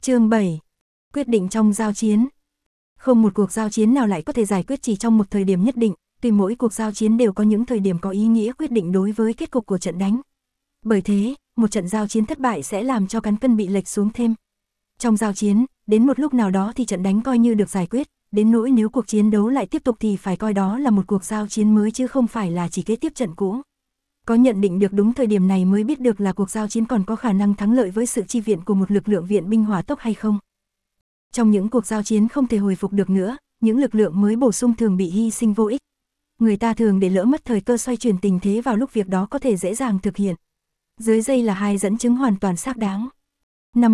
Chương 7. Quyết định trong giao chiến. Không một cuộc giao chiến nào lại có thể giải quyết chỉ trong một thời điểm nhất định, tuy mỗi cuộc giao chiến đều có những thời điểm có ý nghĩa quyết định đối với kết cục của trận đánh. Bởi thế, một trận giao chiến thất bại sẽ làm cho cán cân bị lệch xuống thêm. Trong giao chiến, đến một lúc nào đó thì trận đánh coi như được giải quyết, đến nỗi nếu cuộc chiến đấu lại tiếp tục thì phải coi đó là một cuộc giao chiến mới chứ không phải là chỉ kế tiếp trận cũ. Có nhận định được đúng thời điểm này mới biết được là cuộc giao chiến còn có khả năng thắng lợi với sự chi viện của một lực lượng viện binh hỏa tốc hay không. Trong những cuộc giao chiến không thể hồi phục được nữa, những lực lượng mới bổ sung thường bị hy sinh vô ích. Người ta thường để lỡ mất thời cơ xoay chuyển tình thế vào lúc việc đó có thể dễ dàng thực hiện. Dưới đây là hai dẫn chứng hoàn toàn xác đáng. Năm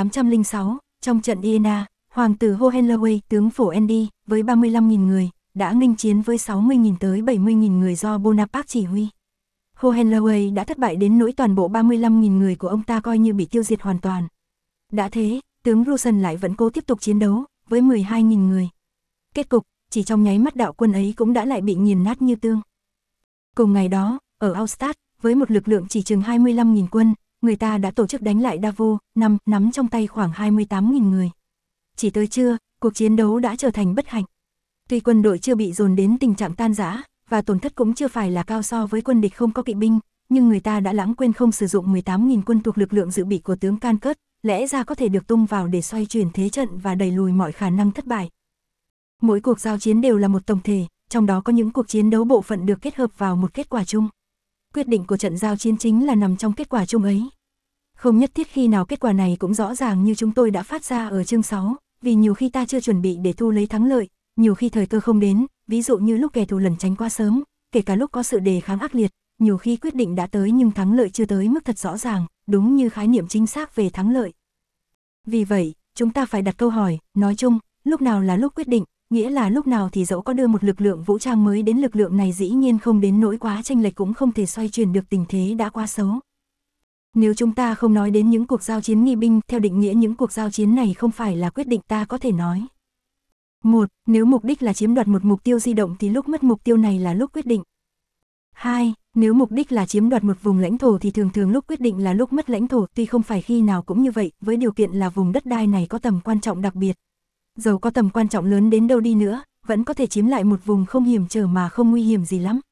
1806, trong trận Iéna, hoàng tử Hohenlohe, tướng phổ Andy, với 35.000 người, đã nghênh chiến với 60.000 tới 70.000 người do Bonaparte chỉ huy. Hohenlohe đã thất bại đến nỗi toàn bộ 35.000 người của ông ta coi như bị tiêu diệt hoàn toàn. Đã thế, tướng Rusen lại vẫn cố tiếp tục chiến đấu, với 12.000 người. Kết cục, chỉ trong nháy mắt đạo quân ấy cũng đã lại bị nghiền nát như tương. Cùng ngày đó, ở Austerlitz, với một lực lượng chỉ chừng 25.000 quân, người ta đã tổ chức đánh lại Davo, nắm trong tay khoảng 28.000 người. Chỉ tới trưa, cuộc chiến đấu đã trở thành bất hạnh. Tuy quân đội chưa bị dồn đến tình trạng tan rã, và tổn thất cũng chưa phải là cao so với quân địch không có kỵ binh, nhưng người ta đã lãng quên không sử dụng 18.000 quân thuộc lực lượng dự bị của tướng Cancus, lẽ ra có thể được tung vào để xoay chuyển thế trận và đẩy lùi mọi khả năng thất bại. Mỗi cuộc giao chiến đều là một tổng thể, trong đó có những cuộc chiến đấu bộ phận được kết hợp vào một kết quả chung. Quyết định của trận giao chiến chính là nằm trong kết quả chung ấy. Không nhất thiết khi nào kết quả này cũng rõ ràng như chúng tôi đã phát ra ở chương 6, vì nhiều khi ta chưa chuẩn bị để thu lấy thắng lợi, nhiều khi thời cơ không đến, ví dụ như lúc kẻ thù lẩn tránh quá sớm, kể cả lúc có sự đề kháng ác liệt, nhiều khi quyết định đã tới nhưng thắng lợi chưa tới mức thật rõ ràng, đúng như khái niệm chính xác về thắng lợi. Vì vậy, chúng ta phải đặt câu hỏi, nói chung, lúc nào là lúc quyết định, nghĩa là lúc nào thì dẫu có đưa một lực lượng vũ trang mới đến lực lượng này dĩ nhiên không đến nỗi quá chênh lệch cũng không thể xoay chuyển được tình thế đã quá xấu. Nếu chúng ta không nói đến những cuộc giao chiến nghi binh, theo định nghĩa những cuộc giao chiến này không phải là quyết định ta có thể nói. 1. Nếu mục đích là chiếm đoạt một mục tiêu di động thì lúc mất mục tiêu này là lúc quyết định. 2. Nếu mục đích là chiếm đoạt một vùng lãnh thổ thì thường thường lúc quyết định là lúc mất lãnh thổ, tuy không phải khi nào cũng như vậy, với điều kiện là vùng đất đai này có tầm quan trọng đặc biệt. Dầu có tầm quan trọng lớn đến đâu đi nữa, vẫn có thể chiếm lại một vùng không hiểm trở mà không nguy hiểm gì lắm.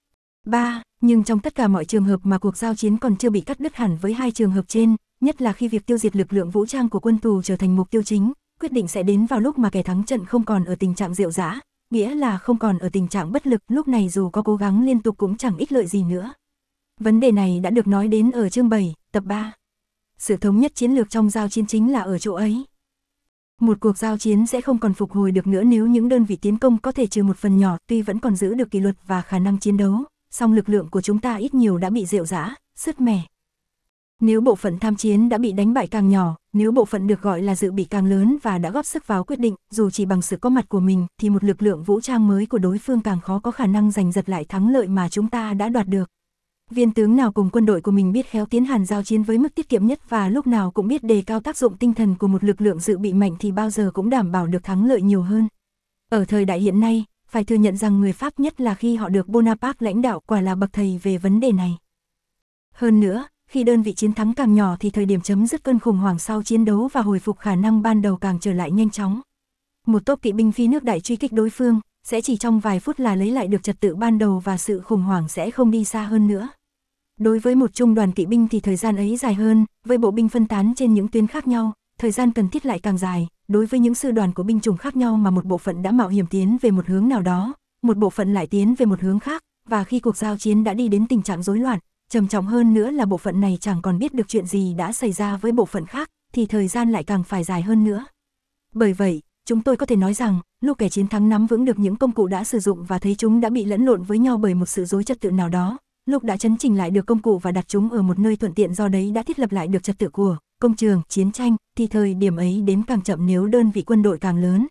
3. Nhưng trong tất cả mọi trường hợp mà cuộc giao chiến còn chưa bị cắt đứt hẳn với hai trường hợp trên, nhất là khi việc tiêu diệt lực lượng vũ trang của quân tù trở thành mục tiêu chính, quyết định sẽ đến vào lúc mà kẻ thắng trận không còn ở tình trạng rệu rã, nghĩa là không còn ở tình trạng bất lực, lúc này dù có cố gắng liên tục cũng chẳng ích lợi gì nữa. Vấn đề này đã được nói đến ở chương 7, tập 3. Sự thống nhất chiến lược trong giao chiến chính là ở chỗ ấy. Một cuộc giao chiến sẽ không còn phục hồi được nữa nếu những đơn vị tiến công có thể trừ một phần nhỏ, tuy vẫn còn giữ được kỷ luật và khả năng chiến đấu, song lực lượng của chúng ta ít nhiều đã bị rệu rã, sứt mẻ. Nếu bộ phận tham chiến đã bị đánh bại càng nhỏ, nếu bộ phận được gọi là dự bị càng lớn và đã góp sức vào quyết định, dù chỉ bằng sự có mặt của mình, thì một lực lượng vũ trang mới của đối phương càng khó có khả năng giành giật lại thắng lợi mà chúng ta đã đoạt được. Viên tướng nào cùng quân đội của mình biết khéo tiến hành giao chiến với mức tiết kiệm nhất và lúc nào cũng biết đề cao tác dụng tinh thần của một lực lượng dự bị mạnh thì bao giờ cũng đảm bảo được thắng lợi nhiều hơn. Ở thời đại hiện nay, phải thừa nhận rằng người Pháp, nhất là khi họ được Bonaparte lãnh đạo, quả là bậc thầy về vấn đề này. Hơn nữa, khi đơn vị chiến thắng càng nhỏ thì thời điểm chấm dứt cơn khủng hoảng sau chiến đấu và hồi phục khả năng ban đầu càng trở lại nhanh chóng. Một tốp kỵ binh phi nước đại truy kích đối phương, sẽ chỉ trong vài phút là lấy lại được trật tự ban đầu và sự khủng hoảng sẽ không đi xa hơn nữa. Đối với một trung đoàn kỵ binh thì thời gian ấy dài hơn, với bộ binh phân tán trên những tuyến khác nhau, thời gian cần thiết lại càng dài. Đối với những sư đoàn của binh chủng khác nhau mà một bộ phận đã mạo hiểm tiến về một hướng nào đó, một bộ phận lại tiến về một hướng khác, và khi cuộc giao chiến đã đi đến tình trạng rối loạn, trầm trọng hơn nữa là bộ phận này chẳng còn biết được chuyện gì đã xảy ra với bộ phận khác, thì thời gian lại càng phải dài hơn nữa. Bởi vậy, chúng tôi có thể nói rằng, lúc kẻ chiến thắng nắm vững được những công cụ đã sử dụng và thấy chúng đã bị lẫn lộn với nhau bởi một sự rối trật tự nào đó, lúc đã chấn chỉnh lại được công cụ và đặt chúng ở một nơi thuận tiện, do đấy đã thiết lập lại được trật tự của công trường chiến tranh, thì thời điểm ấy đến càng chậm nếu đơn vị quân đội càng lớn.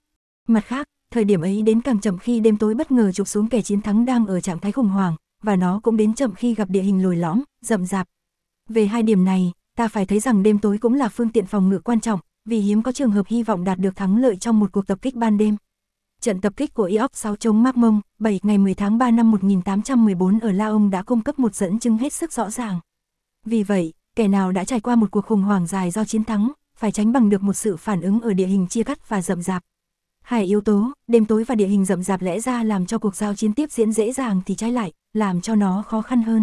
Mặt khác, thời điểm ấy đến càng chậm khi đêm tối bất ngờ chụp xuống kẻ chiến thắng đang ở trạng thái khủng hoảng, và nó cũng đến chậm khi gặp địa hình lồi lõm, rậm rạp. Về hai điểm này, ta phải thấy rằng đêm tối cũng là phương tiện phòng ngự quan trọng, vì hiếm có trường hợp hy vọng đạt được thắng lợi trong một cuộc tập kích ban đêm. Trận tập kích của IOP 6 chống Marmont, 7 ngày 10 tháng 3 năm 1814 ở Laon đã cung cấp một dẫn chứng hết sức rõ ràng. Vì vậy, kẻ nào đã trải qua một cuộc khủng hoảng dài do chiến thắng, phải tránh bằng được một sự phản ứng ở địa hình chia cắt và rậm rạp. Hai yếu tố, đêm tối và địa hình rậm rạp lẽ ra làm cho cuộc giao chiến tiếp diễn dễ dàng thì trái lại, làm cho nó khó khăn hơn.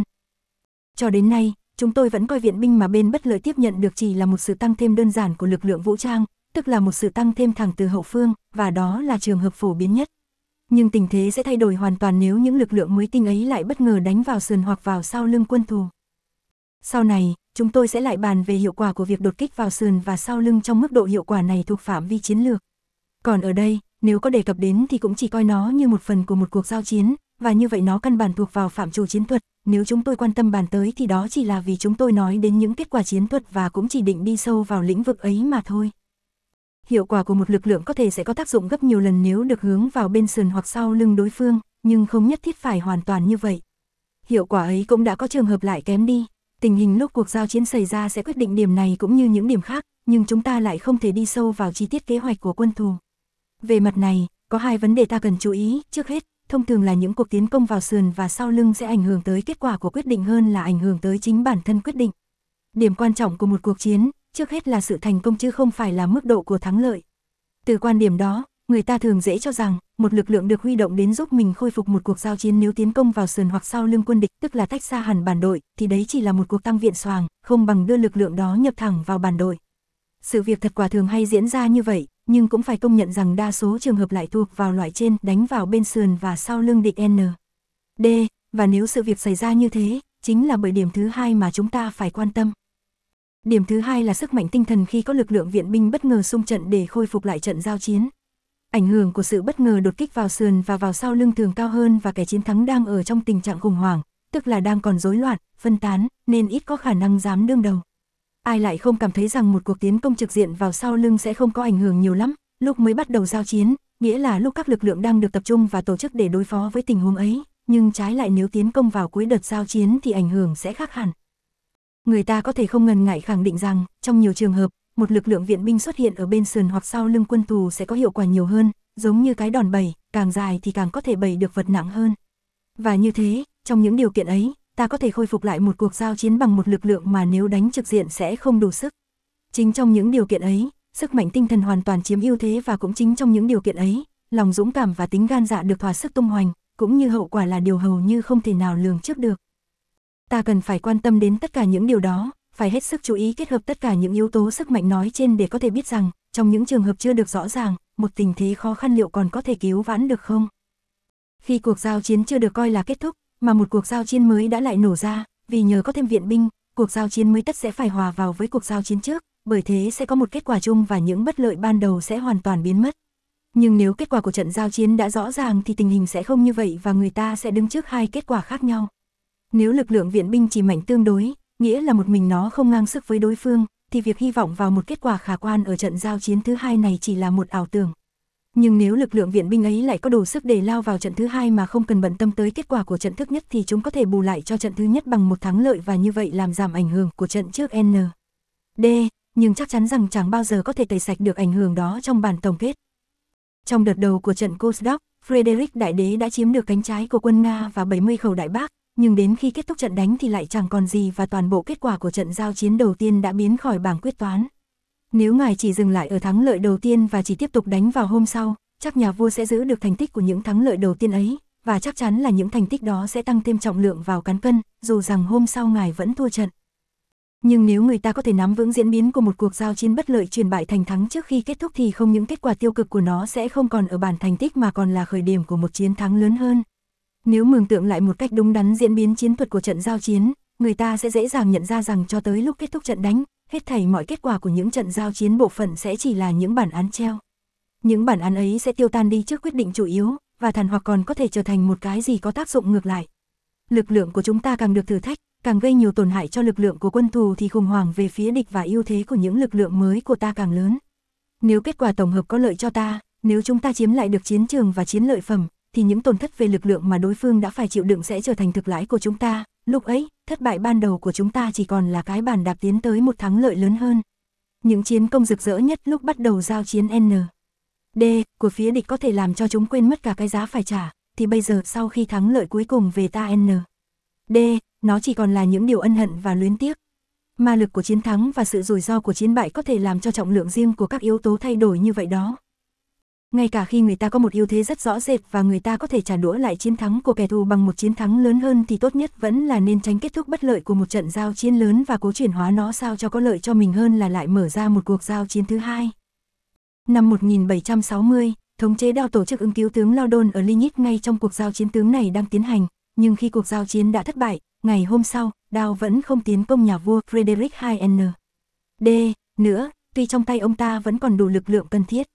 Cho đến nay, chúng tôi vẫn coi viện binh mà bên bất lợi tiếp nhận được chỉ là một sự tăng thêm đơn giản của lực lượng vũ trang, tức là một sự tăng thêm thẳng từ hậu phương, và đó là trường hợp phổ biến nhất. Nhưng tình thế sẽ thay đổi hoàn toàn nếu những lực lượng mới tinh ấy lại bất ngờ đánh vào sườn hoặc vào sau lưng quân thù. Sau này, chúng tôi sẽ lại bàn về hiệu quả của việc đột kích vào sườn và sau lưng trong mức độ hiệu quả này thuộc phạm vi chiến lược. Còn ở đây, nếu có đề cập đến thì cũng chỉ coi nó như một phần của một cuộc giao chiến, và như vậy nó căn bản thuộc vào phạm trù chiến thuật. Nếu chúng tôi quan tâm bàn tới thì đó chỉ là vì chúng tôi nói đến những kết quả chiến thuật và cũng chỉ định đi sâu vào lĩnh vực ấy mà thôi. Hiệu quả của một lực lượng có thể sẽ có tác dụng gấp nhiều lần nếu được hướng vào bên sườn hoặc sau lưng đối phương, nhưng không nhất thiết phải hoàn toàn như vậy. Hiệu quả ấy cũng đã có trường hợp lại kém đi. Tình hình lúc cuộc giao chiến xảy ra sẽ quyết định điểm này cũng như những điểm khác, nhưng chúng ta lại không thể đi sâu vào chi tiết kế hoạch của quân thù. Về mặt này, có hai vấn đề ta cần chú ý. Trước hết, thông thường là những cuộc tiến công vào sườn và sau lưng sẽ ảnh hưởng tới kết quả của quyết định hơn là ảnh hưởng tới chính bản thân quyết định. Điểm quan trọng của một cuộc chiến, trước hết là sự thành công chứ không phải là mức độ của thắng lợi. Từ quan điểm đó, người ta thường dễ cho rằng, một lực lượng được huy động đến giúp mình khôi phục một cuộc giao chiến nếu tiến công vào sườn hoặc sau lưng quân địch, tức là tách xa hẳn bản đội, thì đấy chỉ là một cuộc tăng viện xoàng, không bằng đưa lực lượng đó nhập thẳng vào bản đội. Sự việc thật quả thường hay diễn ra như vậy, nhưng cũng phải công nhận rằng đa số trường hợp lại thuộc vào loại trên, đánh vào bên sườn và sau lưng địch N. D. Và nếu sự việc xảy ra như thế, chính là bởi điểm thứ hai mà chúng ta phải quan tâm. Điểm thứ hai là sức mạnh tinh thần khi có lực lượng viện binh bất ngờ xung trận để khôi phục lại trận giao chiến. Ảnh hưởng của sự bất ngờ đột kích vào sườn và vào sau lưng thường cao hơn và kẻ chiến thắng đang ở trong tình trạng khủng hoảng, tức là đang còn rối loạn, phân tán, nên ít có khả năng dám đương đầu. Ai lại không cảm thấy rằng một cuộc tiến công trực diện vào sau lưng sẽ không có ảnh hưởng nhiều lắm, lúc mới bắt đầu giao chiến, nghĩa là lúc các lực lượng đang được tập trung và tổ chức để đối phó với tình huống ấy, nhưng trái lại nếu tiến công vào cuối đợt giao chiến thì ảnh hưởng sẽ khác hẳn. Người ta có thể không ngần ngại khẳng định rằng, trong nhiều trường hợp, một lực lượng viện binh xuất hiện ở bên sườn hoặc sau lưng quân thù sẽ có hiệu quả nhiều hơn, giống như cái đòn bẩy, càng dài thì càng có thể bẩy được vật nặng hơn. Và như thế, trong những điều kiện ấy, ta có thể khôi phục lại một cuộc giao chiến bằng một lực lượng mà nếu đánh trực diện sẽ không đủ sức. Chính trong những điều kiện ấy, sức mạnh tinh thần hoàn toàn chiếm ưu thế và cũng chính trong những điều kiện ấy, lòng dũng cảm và tính gan dạ được thỏa sức tung hoành, cũng như hậu quả là điều hầu như không thể nào lường trước được. Ta cần phải quan tâm đến tất cả những điều đó, phải hết sức chú ý kết hợp tất cả những yếu tố sức mạnh nói trên để có thể biết rằng, trong những trường hợp chưa được rõ ràng, một tình thế khó khăn liệu còn có thể cứu vãn được không? Khi cuộc giao chiến chưa được coi là kết thúc, mà một cuộc giao chiến mới đã lại nổ ra, vì nhờ có thêm viện binh, cuộc giao chiến mới tất sẽ phải hòa vào với cuộc giao chiến trước, bởi thế sẽ có một kết quả chung và những bất lợi ban đầu sẽ hoàn toàn biến mất. Nhưng nếu kết quả của trận giao chiến đã rõ ràng thì tình hình sẽ không như vậy và người ta sẽ đứng trước hai kết quả khác nhau. Nếu lực lượng viện binh chỉ mạnh tương đối, nghĩa là một mình nó không ngang sức với đối phương, thì việc hy vọng vào một kết quả khả quan ở trận giao chiến thứ hai này chỉ là một ảo tưởng. Nhưng nếu lực lượng viện binh ấy lại có đủ sức để lao vào trận thứ hai mà không cần bận tâm tới kết quả của trận thứ nhất thì chúng có thể bù lại cho trận thứ nhất bằng một thắng lợi và như vậy làm giảm ảnh hưởng của trận trước N. D. Nhưng chắc chắn rằng chẳng bao giờ có thể tẩy sạch được ảnh hưởng đó trong bản tổng kết. Trong đợt đầu của trận Kozdok, Frederick Đại Đế đã chiếm được cánh trái của quân Nga và 70 khẩu đại bác, nhưng đến khi kết thúc trận đánh thì lại chẳng còn gì và toàn bộ kết quả của trận giao chiến đầu tiên đã biến khỏi bảng quyết toán. Nếu ngài chỉ dừng lại ở thắng lợi đầu tiên và chỉ tiếp tục đánh vào hôm sau, chắc nhà vua sẽ giữ được thành tích của những thắng lợi đầu tiên ấy, và chắc chắn là những thành tích đó sẽ tăng thêm trọng lượng vào cán cân, dù rằng hôm sau ngài vẫn thua trận. Nhưng nếu người ta có thể nắm vững diễn biến của một cuộc giao chiến bất lợi chuyển bại thành thắng trước khi kết thúc thì không những kết quả tiêu cực của nó sẽ không còn ở bản thành tích mà còn là khởi điểm của một chiến thắng lớn hơn. Nếu mường tượng lại một cách đúng đắn diễn biến chiến thuật của trận giao chiến, người ta sẽ dễ dàng nhận ra rằng cho tới lúc kết thúc trận đánh, hết thảy mọi kết quả của những trận giao chiến bộ phận sẽ chỉ là những bản án treo. Những bản án ấy sẽ tiêu tan đi trước quyết định chủ yếu, và thàn hoặc còn có thể trở thành một cái gì có tác dụng ngược lại. Lực lượng của chúng ta càng được thử thách, càng gây nhiều tổn hại cho lực lượng của quân thù thì khủng hoảng về phía địch và ưu thế của những lực lượng mới của ta càng lớn. Nếu kết quả tổng hợp có lợi cho ta, nếu chúng ta chiếm lại được chiến trường và chiến lợi phẩm, thì những tổn thất về lực lượng mà đối phương đã phải chịu đựng sẽ trở thành thực lãi của chúng ta. Lúc ấy, thất bại ban đầu của chúng ta chỉ còn là cái bàn đạp tiến tới một thắng lợi lớn hơn. Những chiến công rực rỡ nhất lúc bắt đầu giao chiến N. D. của phía địch có thể làm cho chúng quên mất cả cái giá phải trả, thì bây giờ sau khi thắng lợi cuối cùng về ta N. D. nó chỉ còn là những điều ân hận và luyến tiếc. Ma lực của chiến thắng và sự rủi ro của chiến bại có thể làm cho trọng lượng riêng của các yếu tố thay đổi như vậy đó. Ngay cả khi người ta có một ưu thế rất rõ rệt và người ta có thể trả đũa lại chiến thắng của kẻ thù bằng một chiến thắng lớn hơn thì tốt nhất vẫn là nên tránh kết thúc bất lợi của một trận giao chiến lớn và cố chuyển hóa nó sao cho có lợi cho mình hơn là lại mở ra một cuộc giao chiến thứ hai. Năm 1760, thống chế Đao tổ chức ứng cứu tướng Laudon ở Ligny ngay trong cuộc giao chiến tướng này đang tiến hành, nhưng khi cuộc giao chiến đã thất bại, ngày hôm sau, Đao vẫn không tiến công nhà vua Frederick II N. D. nữa, tuy trong tay ông ta vẫn còn đủ lực lượng cần thiết.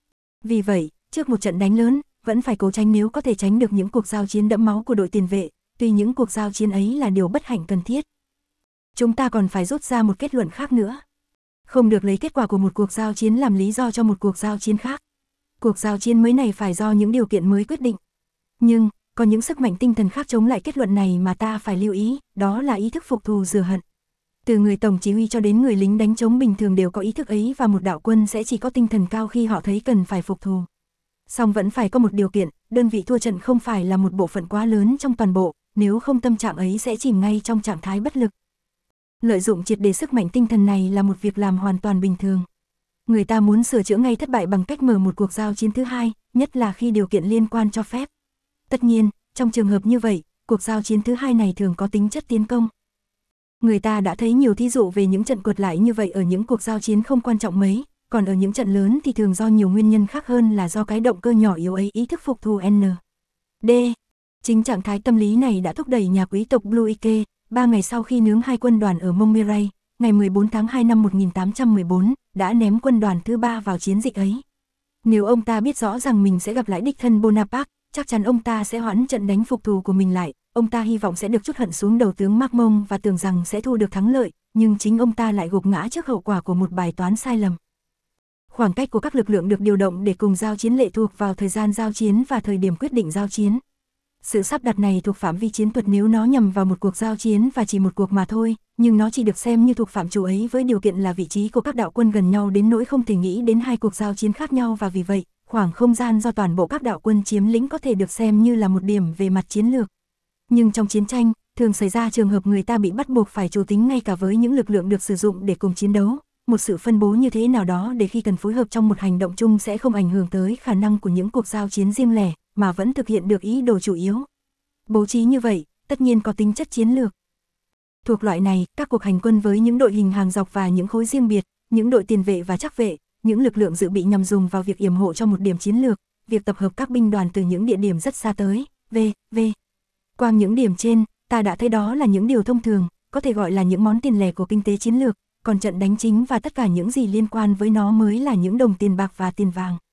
Vì vậy, trước một trận đánh lớn, vẫn phải cố tránh nếu có thể tránh được những cuộc giao chiến đẫm máu của đội tiền vệ, tuy những cuộc giao chiến ấy là điều bất hạnh cần thiết. Chúng ta còn phải rút ra một kết luận khác nữa. Không được lấy kết quả của một cuộc giao chiến làm lý do cho một cuộc giao chiến khác. Cuộc giao chiến mới này phải do những điều kiện mới quyết định. Nhưng, có những sức mạnh tinh thần khác chống lại kết luận này mà ta phải lưu ý, đó là ý thức phục thù rửa hận. Từ người tổng chỉ huy cho đến người lính đánh trống bình thường đều có ý thức ấy và một đạo quân sẽ chỉ có tinh thần cao khi họ thấy cần phải phục thù. Song vẫn phải có một điều kiện, đơn vị thua trận không phải là một bộ phận quá lớn trong toàn bộ, nếu không tâm trạng ấy sẽ chìm ngay trong trạng thái bất lực. Lợi dụng triệt để sức mạnh tinh thần này là một việc làm hoàn toàn bình thường. Người ta muốn sửa chữa ngay thất bại bằng cách mở một cuộc giao chiến thứ hai, nhất là khi điều kiện liên quan cho phép. Tất nhiên, trong trường hợp như vậy, cuộc giao chiến thứ hai này thường có tính chất tiến công. Người ta đã thấy nhiều thí dụ về những trận quật lại như vậy ở những cuộc giao chiến không quan trọng mấy, còn ở những trận lớn thì thường do nhiều nguyên nhân khác hơn là do cái động cơ nhỏ yếu ấy ý thức phục thù N. D. Chính trạng thái tâm lý này đã thúc đẩy nhà quý tộc Bluike, 3 ngày sau khi nướng hai quân đoàn ở Montmirail, ngày 14 tháng 2 năm 1814, đã ném quân đoàn thứ 3 vào chiến dịch ấy. Nếu ông ta biết rõ rằng mình sẽ gặp lại đích thân Bonaparte, chắc chắn ông ta sẽ hoãn trận đánh phục thù của mình lại, ông ta hy vọng sẽ được trút hận xuống đầu tướng Marmont và tưởng rằng sẽ thu được thắng lợi, nhưng chính ông ta lại gục ngã trước hậu quả của một bài toán sai lầm. Khoảng cách của các lực lượng được điều động để cùng giao chiến lệ thuộc vào thời gian giao chiến và thời điểm quyết định giao chiến. Sự sắp đặt này thuộc phạm vi chiến thuật nếu nó nhằm vào một cuộc giao chiến và chỉ một cuộc mà thôi, nhưng nó chỉ được xem như thuộc phạm trù ấy với điều kiện là vị trí của các đạo quân gần nhau đến nỗi không thể nghĩ đến hai cuộc giao chiến khác nhau và vì vậy, khoảng không gian do toàn bộ các đạo quân chiếm lĩnh có thể được xem như là một điểm về mặt chiến lược. Nhưng trong chiến tranh, thường xảy ra trường hợp người ta bị bắt buộc phải chủ tính ngay cả với những lực lượng được sử dụng để cùng chiến đấu. Một sự phân bố như thế nào đó để khi cần phối hợp trong một hành động chung sẽ không ảnh hưởng tới khả năng của những cuộc giao chiến riêng lẻ, mà vẫn thực hiện được ý đồ chủ yếu. Bố trí như vậy, tất nhiên có tính chất chiến lược. Thuộc loại này, các cuộc hành quân với những đội hình hàng dọc và những khối riêng biệt, những đội tiền vệ và trắc vệ, những lực lượng dự bị nhằm dùng vào việc yểm hộ cho một điểm chiến lược, việc tập hợp các binh đoàn từ những địa điểm rất xa tới, v.v. Qua những điểm trên, ta đã thấy đó là những điều thông thường, có thể gọi là những món tiền lẻ của kinh tế chiến lược, còn trận đánh chính và tất cả những gì liên quan với nó mới là những đồng tiền bạc và tiền vàng.